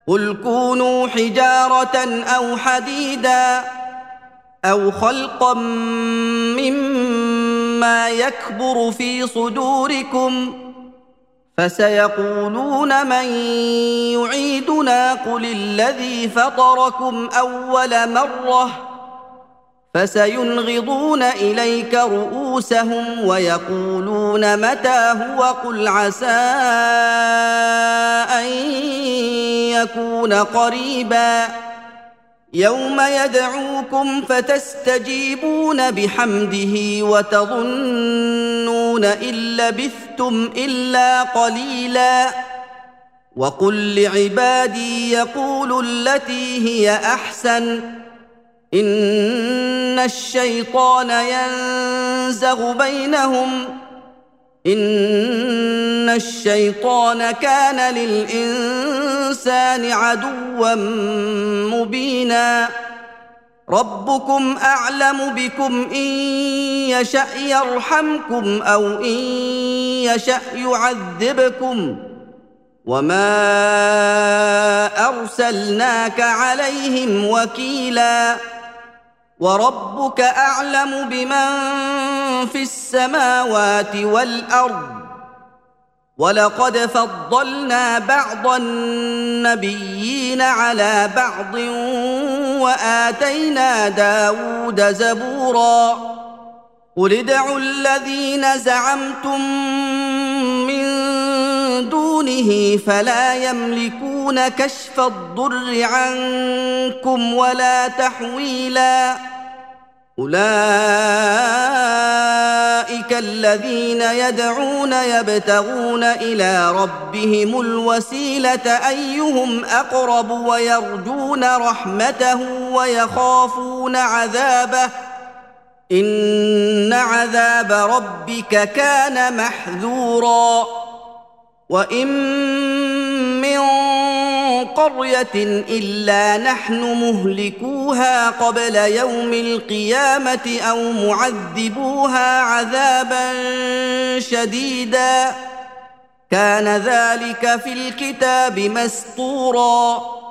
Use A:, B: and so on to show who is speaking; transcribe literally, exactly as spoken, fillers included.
A: قل كونوا حجارة أو حديدا أو خلقا مما يكبر في صدوركم فسيقولون من يعيدنا قل الذي فطركم أول مرة فسينغضون إليك رؤوسهم ويقولون متى هو قل عسى أن يكون قريبا يوم يدعوكم فتستجيبون بحمده وتظنون إن لبثتم إلا قليلا وقل لعبادي يقولوا التي هي أحسن إن الشيطان ينزغ بينهم إن الشيطان كان للإنسان عدوا مبينا ربكم أعلم بكم إن يشأ يرحمكم أو إن يشأ يعذبكم وما أرسلناك عليهم وكيلا وربك أعلم بمن في السماوات والأرض ولقد فضلنا بعض النبيين على بعض وآتينا داود زبورا قل ادعوا الذين زعمتم من دونه فلا يملكون كشف الضر عنكم ولا تحويلا أولئك الذين يدعون يبتغون إلى ربهم الوسيلة أيهم أقرب ويرجون رحمته ويخافون عذابه إن عذاب ربك كان محذورا وإن من قرية إلا نحن مهلكوها قبل يوم القيامة أو معذبوها عذابا شديدا كان ذلك في الكتاب مسطورا